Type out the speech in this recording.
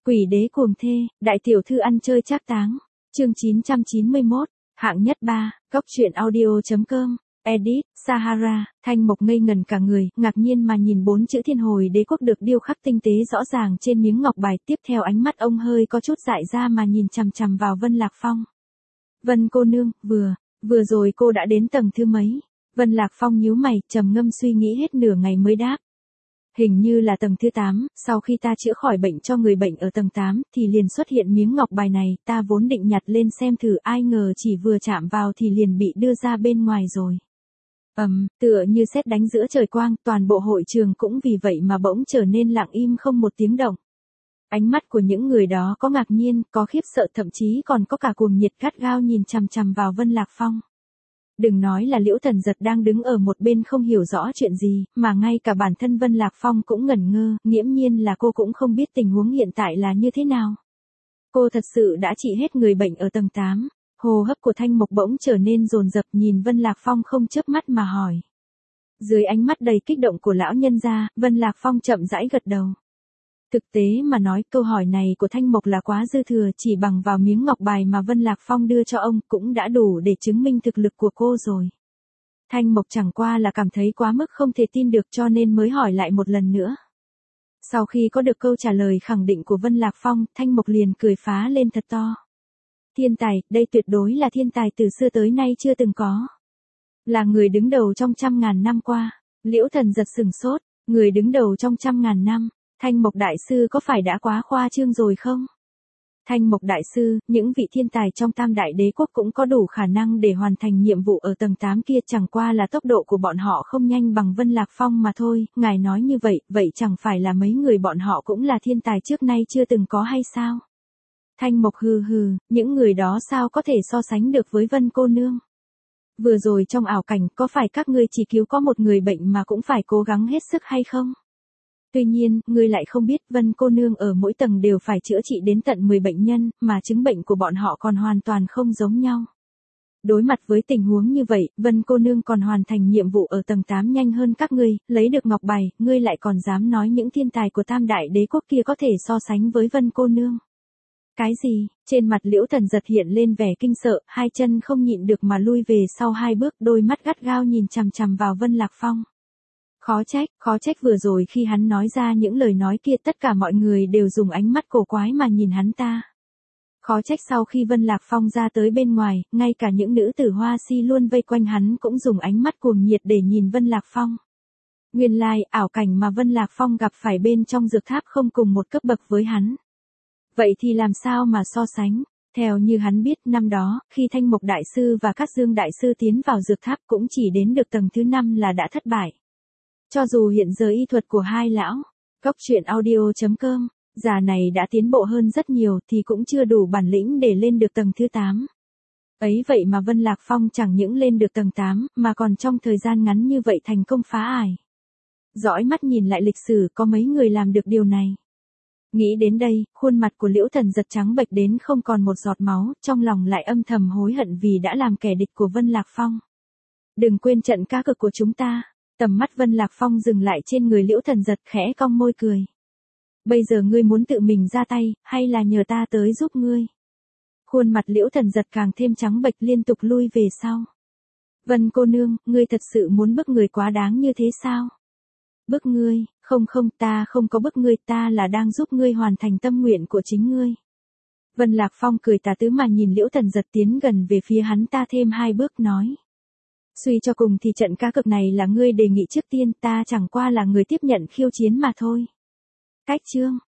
Quỷ đế cuồng thê, đại tiểu thư ăn chơi trác táng. Chương 991, hạng nhất 3, Cóc truyện audio.com. Edit, Sahara. Thanh Mộc ngây ngần cả người, ngạc nhiên mà nhìn 4 chữ Thiên Hồi Đế Quốc được điêu khắc tinh tế rõ ràng trên miếng ngọc bài, tiếp theo ánh mắt ông hơi có chút dại ra mà nhìn chằm chằm vào Vân Lạc Phong. Vân cô nương, vừa rồi cô đã đến tầng thứ mấy? Vân Lạc Phong nhíu mày, trầm ngâm suy nghĩ hết nửa ngày mới đáp. Hình như là tầng thứ 8, sau khi ta chữa khỏi bệnh cho người bệnh ở tầng 8, thì liền xuất hiện miếng ngọc bài này, ta vốn định nhặt lên xem thử, ai ngờ chỉ vừa chạm vào thì liền bị đưa ra bên ngoài rồi. Tựa như sét đánh giữa trời quang, toàn bộ hội trường cũng vì vậy mà bỗng trở nên lặng im không một tiếng động. Ánh mắt của những người đó có ngạc nhiên, có khiếp sợ, thậm chí còn có cả cuồng nhiệt gắt gao nhìn chằm chằm vào Vân Lạc Phong. Đừng nói là Liễu Thần Giật đang đứng ở một bên không hiểu rõ chuyện gì, mà ngay cả bản thân Vân Lạc Phong cũng ngẩn ngơ, nghiễm nhiên là cô cũng không biết tình huống hiện tại là như thế nào. Cô thật sự đã trị hết người bệnh ở tầng 8. Hô hấp của Thanh Mộc bỗng trở nên dồn dập, nhìn Vân Lạc Phong không chớp mắt mà hỏi. Dưới ánh mắt đầy kích động của lão nhân gia, Vân Lạc Phong chậm rãi gật đầu. Thực tế mà nói, câu hỏi này của Thanh Mộc là quá dư thừa, chỉ bằng vào miếng ngọc bài mà Vân Lạc Phong đưa cho ông cũng đã đủ để chứng minh thực lực của cô rồi. Thanh Mộc chẳng qua là cảm thấy quá mức không thể tin được cho nên mới hỏi lại một lần nữa. Sau khi có được câu trả lời khẳng định của Vân Lạc Phong, Thanh Mộc liền cười phá lên thật to. Thiên tài, đây tuyệt đối là thiên tài từ xưa tới nay chưa từng có. Là người đứng đầu trong 100.000 năm qua. Liễu Thần Giật sừng sốt, người đứng đầu trong 100.000 năm. Thanh Mộc đại sư có phải đã quá khoa trương rồi không? Thanh Mộc đại sư, những vị thiên tài trong Tam Đại Đế Quốc cũng có đủ khả năng để hoàn thành nhiệm vụ ở tầng 8 kia, chẳng qua là tốc độ của bọn họ không nhanh bằng Vân Lạc Phong mà thôi. Ngài nói như vậy, vậy chẳng phải là mấy người bọn họ cũng là thiên tài trước nay chưa từng có hay sao? Thanh Mộc hừ, những người đó sao có thể so sánh được với Vân cô nương? Vừa rồi trong ảo cảnh, có phải các ngươi chỉ cứu có một người bệnh mà cũng phải cố gắng hết sức hay không? Tuy nhiên, ngươi lại không biết Vân cô nương ở mỗi tầng đều phải chữa trị đến tận 10 bệnh nhân, mà chứng bệnh của bọn họ còn hoàn toàn không giống nhau. Đối mặt với tình huống như vậy, Vân cô nương còn hoàn thành nhiệm vụ ở tầng 8 nhanh hơn các ngươi, lấy được ngọc bài, ngươi lại còn dám nói những thiên tài của Tam Đại Đế Quốc kia có thể so sánh với Vân cô nương. Cái gì? Trên mặt Liễu Thần Giật hiện lên vẻ kinh sợ, hai chân không nhịn được mà lui về sau 2 bước, đôi mắt gắt gao nhìn chằm chằm vào Vân Lạc Phong. Khó trách vừa rồi khi hắn nói ra những lời nói kia tất cả mọi người đều dùng ánh mắt cổ quái mà nhìn hắn ta. Khó trách sau khi Vân Lạc Phong ra tới bên ngoài, ngay cả những nữ tử hoa si luôn vây quanh hắn cũng dùng ánh mắt cuồng nhiệt để nhìn Vân Lạc Phong. Nguyên lai, ảo cảnh mà Vân Lạc Phong gặp phải bên trong dược tháp không cùng một cấp bậc với hắn. Vậy thì làm sao mà so sánh? Theo như hắn biết năm đó, khi Thanh Mộc đại sư và Cát Dương đại sư tiến vào dược tháp cũng chỉ đến được tầng thứ 5 là đã thất bại. Cho dù hiện giờ y thuật của hai lão, Cóc truyện audio.com, già này đã tiến bộ hơn rất nhiều thì cũng chưa đủ bản lĩnh để lên được tầng thứ 8. Ấy vậy mà Vân Lạc Phong chẳng những lên được tầng 8, mà còn trong thời gian ngắn như vậy thành công phá ải. Dõi mắt nhìn lại lịch sử có mấy người làm được điều này. Nghĩ đến đây, khuôn mặt của Liễu Thần Giật trắng bệch đến không còn một giọt máu, trong lòng lại âm thầm hối hận vì đã làm kẻ địch của Vân Lạc Phong. Đừng quên trận cá cược của chúng ta. Tầm mắt Vân Lạc Phong dừng lại trên người Liễu Thần Giật, khẽ cong môi cười. Bây giờ ngươi muốn tự mình ra tay, hay là nhờ ta tới giúp ngươi? Khuôn mặt Liễu Thần Giật càng thêm trắng bệch, liên tục lui về sau. Vân cô nương, ngươi thật sự muốn bức người quá đáng như thế sao? Bức ngươi? Không, ta không có bức ngươi, ta là đang giúp ngươi hoàn thành tâm nguyện của chính ngươi. Vân Lạc Phong cười tà tứ mà nhìn Liễu Thần Giật tiến gần về phía hắn ta thêm 2 bước nói. Suy cho cùng thì trận cá cược này là ngươi đề nghị trước tiên, ta chẳng qua là người tiếp nhận khiêu chiến mà thôi. Cách chương,